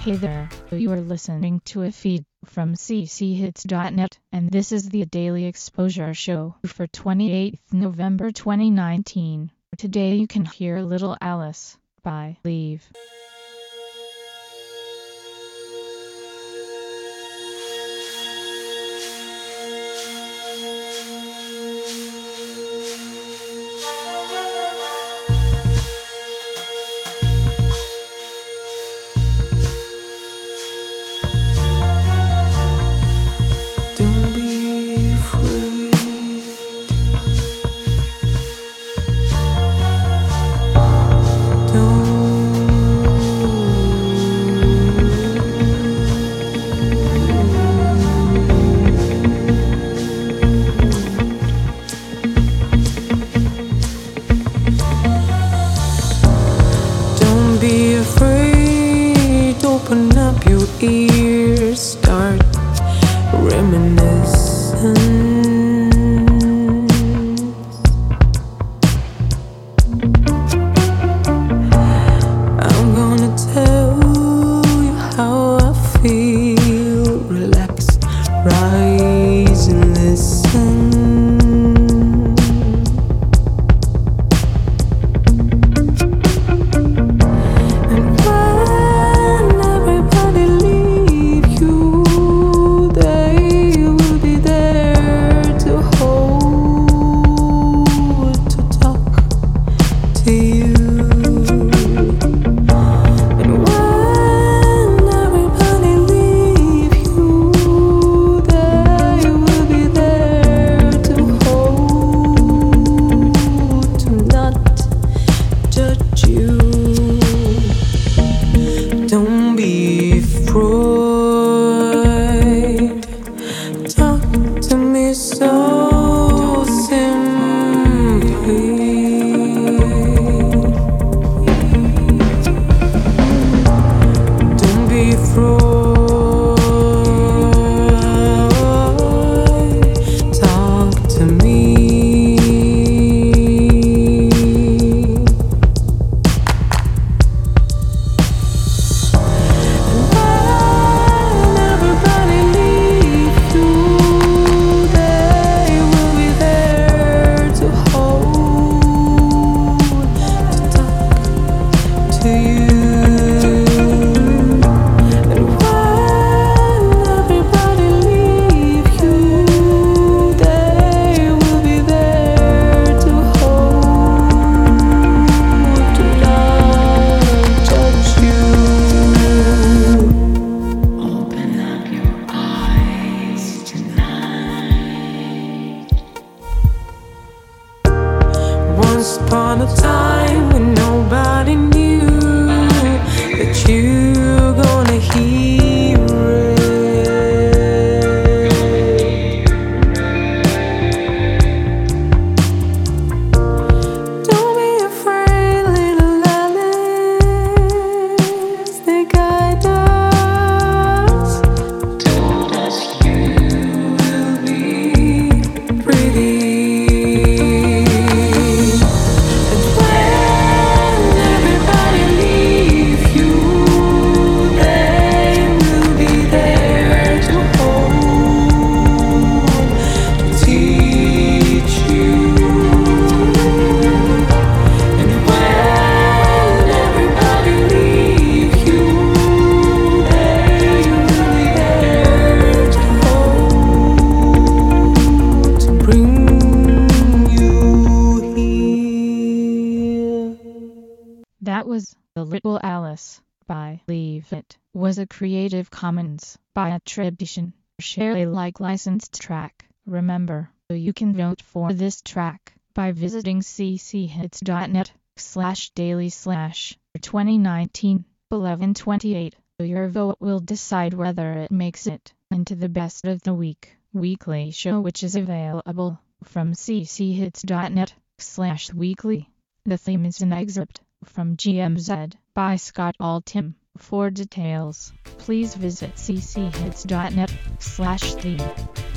Hey there, you are listening to a feed from cchits.net, and this is the Daily Exposure Show for 28th November 2019. Today you can hear Little Alice by Leave. Be afraid, open up your ears, start reminiscing. I'm gonna tell you how I feel. Relax, rise and listen. Don't be afraid. Talk to me so simply. Don't be afraid. Talk to me. Once upon a time when nobody knew that you're gonna hear it. Don't be afraid, little Alice, they guide us. Told us you will be pretty. That was The Little Alice by Leave. It was a Creative Commons by attribution, share Alike licensed track. Remember, you can vote for this track by visiting cchits.net/daily/2019 11/28. Your vote will decide whether it makes it into the best of the week weekly show, which is available from cchits.net/weekly. The theme is an excerpt from GMZ by Scott Altham. For details, please visit cchits.net/theme.